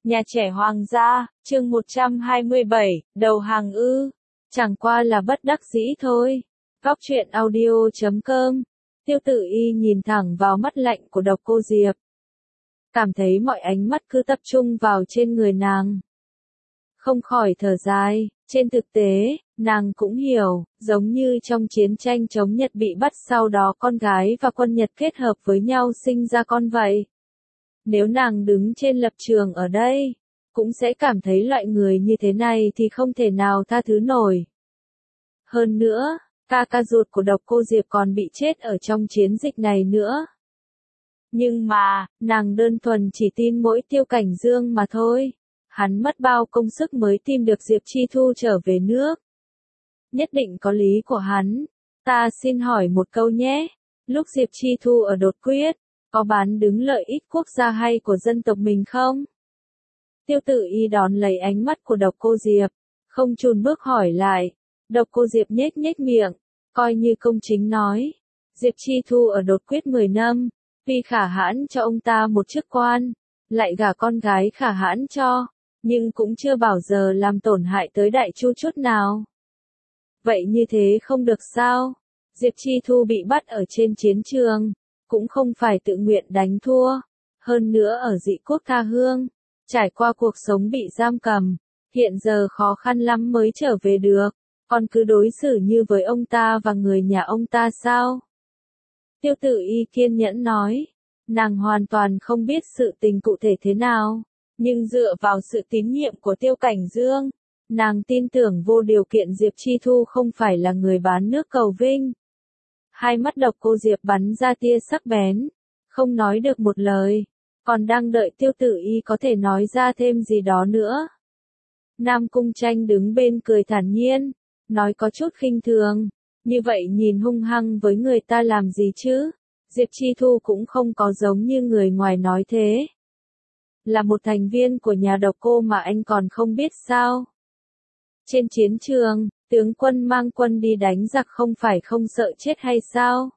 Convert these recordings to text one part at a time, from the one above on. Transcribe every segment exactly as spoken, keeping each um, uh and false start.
Nhà trẻ Hoàng gia, chương một trăm hai mươi bảy, đầu hàng ư. Chẳng qua là bất đắc dĩ thôi. Góc truyện audio chấm com. Tiêu Tử Y nhìn thẳng vào mắt lạnh của Độc Cô Diệp. Cảm thấy mọi ánh mắt cứ tập trung vào trên người nàng. Không khỏi thở dài, trên thực tế, nàng cũng hiểu, giống như trong chiến tranh chống Nhật bị bắt sau đó con gái và quân Nhật kết hợp với nhau sinh ra con vậy. Nếu nàng đứng trên lập trường ở đây, cũng sẽ cảm thấy loại người như thế này thì không thể nào tha thứ nổi. Hơn nữa, ca ca ruột của Độc Cô Diệp còn bị chết ở trong chiến dịch này nữa. Nhưng mà, nàng đơn thuần chỉ tin mỗi Tiêu Cảnh Dương mà thôi. Hắn mất bao công sức mới tìm được Diệp Chi Thu trở về nước. Nhất định có lý của hắn. Ta xin hỏi một câu nhé. Lúc Diệp Chi Thu ở Đột Quyết, có bán đứng lợi ích quốc gia hay của dân tộc mình không? Tiêu Tử Y đón lấy ánh mắt của Độc Cô Diệp, không chùn bước hỏi lại. Độc Cô Diệp nhếch nhếch miệng, coi như công chính nói. Diệp Chi Thu ở Đột Quyết mười năm, vì Khả Hãn cho ông ta một chức quan, lại gả con gái Khả Hãn cho, nhưng cũng chưa bao giờ làm tổn hại tới Đại Chu chút nào. Vậy như thế không được sao? Diệp Chi Thu bị bắt ở trên chiến trường, cũng không phải tự nguyện đánh thua, hơn nữa ở dị quốc tha hương, trải qua cuộc sống bị giam cầm, hiện giờ khó khăn lắm mới trở về được, còn cứ đối xử như với ông ta và người nhà ông ta sao? Tiêu Tử Y kiên nhẫn nói, nàng hoàn toàn không biết sự tình cụ thể thế nào, nhưng dựa vào sự tín nhiệm của Tiêu Cảnh Dương, nàng tin tưởng vô điều kiện Diệp Chi Thu không phải là người bán nước cầu vinh. Hai mắt Độc Cô Diệp bắn ra tia sắc bén, không nói được một lời, còn đang đợi Tiêu Tử Y có thể nói ra thêm gì đó nữa. Nam Cung Tranh đứng bên cười thản nhiên, nói có chút khinh thường, như vậy nhìn hung hăng với người ta làm gì chứ? Diệp Chi Thu cũng không có giống như người ngoài nói thế. Là một thành viên của nhà Độc Cô mà anh còn không biết sao? Trên chiến trường, tướng quân mang quân đi đánh giặc không phải không sợ chết hay sao?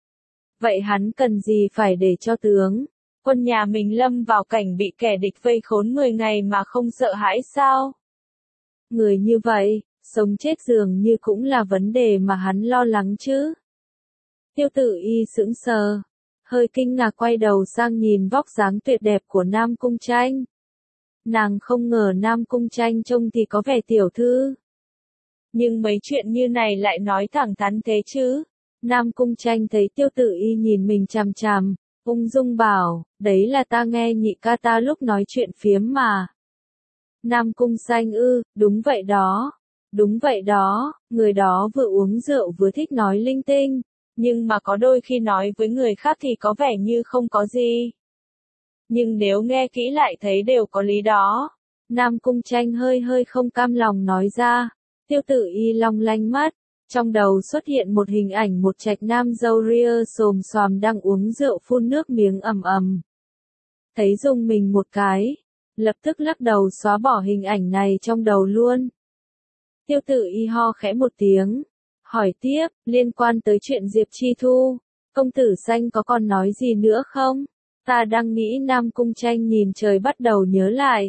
Vậy hắn cần gì phải để cho tướng quân nhà mình lâm vào cảnh bị kẻ địch vây khốn mười ngày mà không sợ hãi sao? Người như vậy, sống chết dường như cũng là vấn đề mà hắn lo lắng chứ. Tiêu Tử Y sững sờ, hơi kinh ngạc quay đầu sang nhìn vóc dáng tuyệt đẹp của Nam Cung Tranh. Nàng không ngờ Nam Cung Tranh trông thì có vẻ tiểu thư. Nhưng mấy chuyện như này lại nói thẳng thắn thế chứ. Nam Cung Tranh thấy Tiêu Tử Y nhìn mình chằm chằm, ung dung bảo, đấy là ta nghe nhị ca ta lúc nói chuyện phiếm mà. Nam Cung Xanh ư, đúng vậy đó. Đúng vậy đó, người đó vừa uống rượu vừa thích nói linh tinh, nhưng mà có đôi khi nói với người khác thì có vẻ như không có gì. Nhưng nếu nghe kỹ lại thấy đều có lý đó. Nam Cung Tranh hơi hơi không cam lòng nói ra. Tiêu Tử Y long lanh mắt, trong đầu xuất hiện một hình ảnh một trạch nam râu ria xồm xoàm đang uống rượu phun nước miếng ầm ầm. Thấy rùng mình một cái, lập tức lắc đầu xóa bỏ hình ảnh này trong đầu luôn. Tiêu Tử Y ho khẽ một tiếng, hỏi tiếp, liên quan tới chuyện Diệp Chi Thu, công tử Xanh có còn nói gì nữa không? Ta đang nghĩ. Nam Cung Tranh nhìn trời bắt đầu nhớ lại.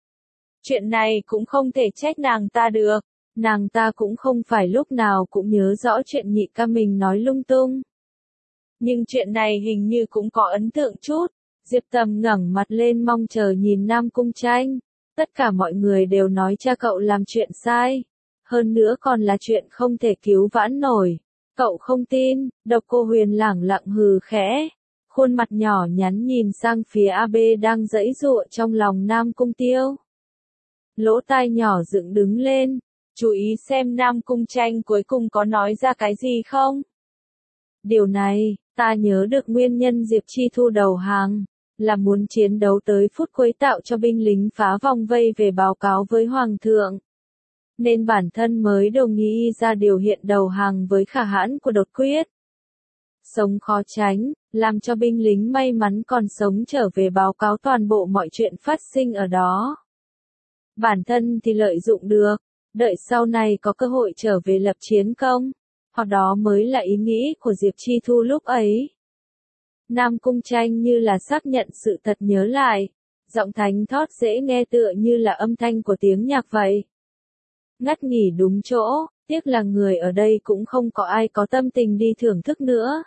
Chuyện này cũng không thể trách nàng ta được, nàng ta cũng không phải lúc nào cũng nhớ rõ chuyện nhị ca mình nói lung tung. Nhưng chuyện này hình như cũng có ấn tượng chút. Diệp Tầm ngẩng mặt lên mong chờ nhìn Nam Cung Tranh. Tất cả mọi người đều nói cha cậu làm chuyện sai. Hơn nữa còn là chuyện không thể cứu vãn nổi. Cậu không tin. Độc Cô Huyền lẳng lặng hừ khẽ. Khuôn mặt nhỏ nhắn nhìn sang phía a bê đang giãy giụa trong lòng Nam Cung Tiêu. Lỗ tai nhỏ dựng đứng lên. Chú ý xem Nam Cung Tranh cuối cùng có nói ra cái gì không? Điều này, ta nhớ được nguyên nhân Diệp Chi Thu đầu hàng, là muốn chiến đấu tới phút cuối tạo cho binh lính phá vòng vây về báo cáo với Hoàng thượng. Nên bản thân mới đồng ý ra điều hiện đầu hàng với Khả Hãn của Đột Quyết. Sống khó tránh, làm cho binh lính may mắn còn sống trở về báo cáo toàn bộ mọi chuyện phát sinh ở đó. Bản thân thì lợi dụng được, đợi sau này có cơ hội trở về lập chiến công, hoặc đó mới là ý nghĩ của Diệp Chi Thu lúc ấy. Nam Cung Tranh như là xác nhận sự thật nhớ lại, Giọng thánh thót dễ nghe tựa như là âm thanh của tiếng nhạc vậy. Ngắt nghỉ đúng chỗ, tiếc là người ở đây cũng không có ai có tâm tình đi thưởng thức nữa.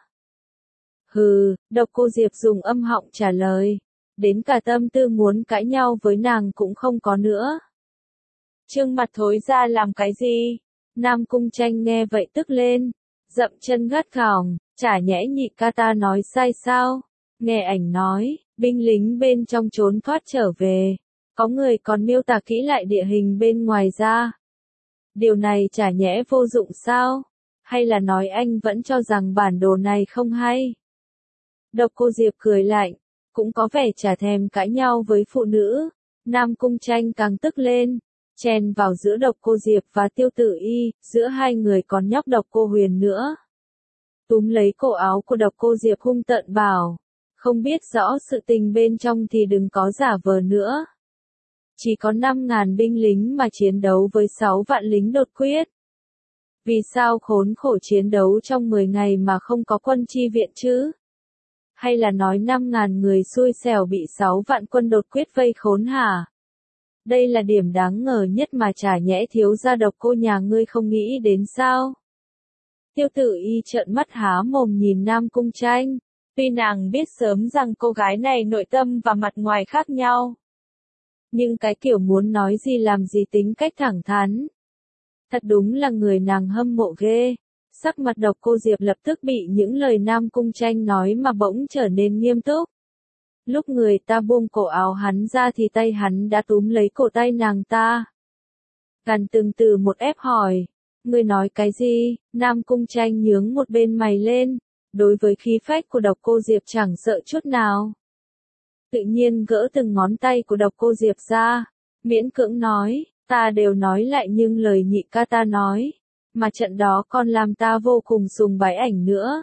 Hừ, Độc Cô Diệp dùng âm họng trả lời. Đến cả tâm tư muốn cãi nhau với nàng cũng không có nữa. Trương mặt thối ra làm cái gì? Nam Cung Tranh nghe vậy tức lên. Dậm chân gắt gỏng, chả nhẽ nhị ca ta nói sai sao? Nghe ảnh nói, binh lính bên trong trốn thoát trở về. Có người còn miêu tả kỹ lại địa hình bên ngoài ra. Điều này chả nhẽ vô dụng sao? Hay là nói anh vẫn cho rằng bản đồ này không hay? Độc Cô Diệp cười lạnh, cũng có vẻ chả thèm cãi nhau với phụ nữ. Nam Cung Tranh càng tức lên, chen vào giữa Độc Cô Diệp và Tiêu Tử Y, giữa hai người còn nhóc Độc Cô Huyền nữa. Túm lấy cổ áo của Độc Cô Diệp hung tợn bảo, không biết rõ sự tình bên trong thì đừng có giả vờ nữa. Chỉ có năm ngàn binh lính mà chiến đấu với sáu vạn lính đột quyết. Vì sao khốn khổ chiến đấu trong mười ngày mà không có quân chi viện chứ? Hay là nói năm ngàn người xui xẻo bị sáu vạn quân đột quyết vây khốn hả? Đây là điểm đáng ngờ nhất mà chả nhẽ thiếu gia Độc Cô nhà ngươi không nghĩ đến sao? Tiêu Tử Y trợn mắt há mồm nhìn Nam Cung Tranh. Tuy nàng biết sớm rằng cô gái này nội tâm và mặt ngoài khác nhau. Nhưng cái kiểu muốn nói gì làm gì tính cách thẳng thắn. Thật đúng là người nàng hâm mộ ghê. Sắc mặt Độc Cô Diệp lập tức bị những lời Nam Cung Tranh nói mà bỗng trở nên nghiêm túc. Lúc người ta buông cổ áo hắn ra thì tay hắn đã túm lấy cổ tay nàng ta. Gần từng từ một ép hỏi. Ngươi nói cái gì? Nam Cung Tranh nhướng một bên mày lên. Đối với khí phách của Độc Cô Diệp chẳng sợ chút nào. Tự nhiên gỡ từng ngón tay của Độc Cô Diệp ra. Miễn cưỡng nói, ta đều nói lại nhưng lời nhị ca ta nói. Mà trận đó còn làm ta vô cùng sùng bái ảnh nữa.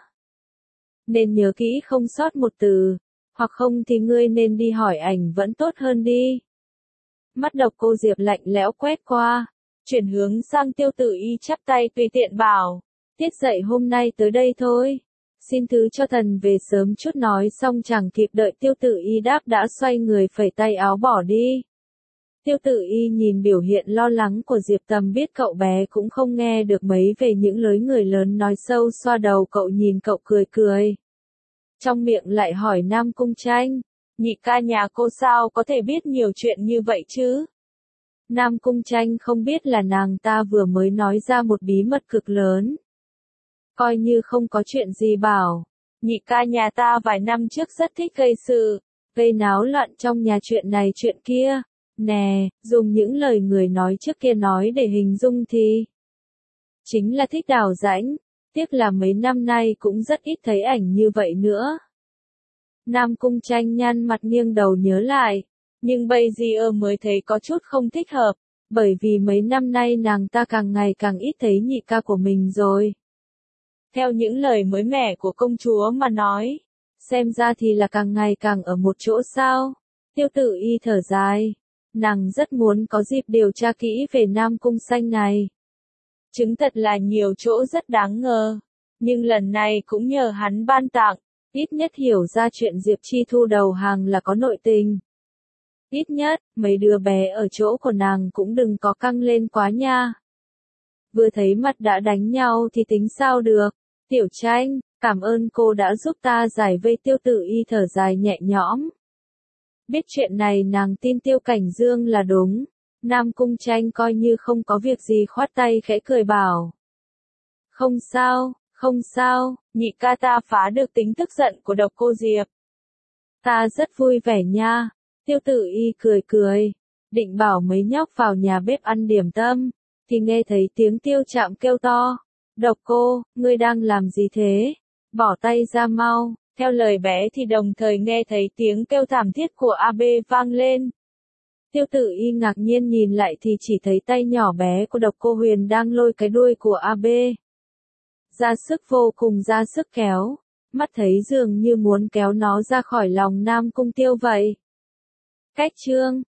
Nên nhớ kỹ không sót một từ. Hoặc không thì ngươi nên đi hỏi ảnh vẫn tốt hơn đi. Mắt Độc Cô Diệp lạnh lẽo quét qua. Chuyển hướng sang Tiêu Tử Y chắp tay tùy tiện bảo. Tiết dạy hôm nay tới đây thôi. Xin thứ cho thần về sớm chút nói xong chẳng kịp đợi Tiêu Tử Y đáp đã xoay người phẩy tay áo bỏ đi. Tiêu Tử Y nhìn biểu hiện lo lắng của Diệp Tầm biết cậu bé cũng không nghe được mấy về những lời người lớn nói sâu xoa đầu cậu nhìn cậu cười cười. Trong miệng lại hỏi Nam Cung Tranh, nhị ca nhà cô sao có thể biết nhiều chuyện như vậy chứ? Nam Cung Tranh không biết là nàng ta vừa mới nói ra một bí mật cực lớn. Coi như không có chuyện gì bảo, nhị ca nhà ta vài năm trước rất thích gây sự, gây náo loạn trong nhà chuyện này chuyện kia. Nè, dùng những lời người nói trước kia nói để hình dung thì chính là thích đào rãnh, tiếc là mấy năm nay cũng rất ít thấy ảnh như vậy nữa. Nam Cung Tranh nhăn mặt nghiêng đầu nhớ lại, nhưng bây giờ mới thấy có chút không thích hợp, bởi vì mấy năm nay nàng ta càng ngày càng ít thấy nhị ca của mình rồi. Theo những lời mới mẻ của công chúa mà nói, xem ra thì là càng ngày càng ở một chỗ sao. Tiêu Tử Y thở dài, nàng rất muốn có dịp điều tra kỹ về Nam Cung Xanh này. Chứng thật là nhiều chỗ rất đáng ngờ, nhưng lần này cũng nhờ hắn ban tặng, ít nhất hiểu ra chuyện Diệp Chi Thu đầu hàng là có nội tình. Ít nhất, mấy đứa bé ở chỗ của nàng cũng đừng có căng lên quá nha. Vừa thấy mặt đã đánh nhau thì tính sao được. Tiểu Tranh, cảm ơn cô đã giúp ta giải vây. Tiêu Tử Y thở dài nhẹ nhõm. Biết chuyện này nàng tin Tiêu Cảnh Dương là đúng. Nam Cung Tranh coi như không có việc gì khoát tay khẽ cười bảo. Không sao, không sao, nhị ca ta phá được tính tức giận của Độc Cô Diệp. Ta rất vui vẻ nha. Tiêu Tử Y cười cười, định bảo mấy nhóc vào nhà bếp ăn điểm tâm, thì nghe thấy tiếng Tiêu Trạm kêu to. Độc Cô, ngươi đang làm gì thế? Bỏ tay ra mau. Theo lời bé thì đồng thời nghe thấy tiếng kêu thảm thiết của a bê vang lên. Tiêu Tử Y ngạc nhiên nhìn lại thì chỉ thấy tay nhỏ bé của Độc Cô Huyền đang lôi cái đuôi của a bê. Ra sức vô cùng ra sức kéo, mắt thấy dường như muốn kéo nó ra khỏi lòng Nam Cung Tiêu vậy. Cách chương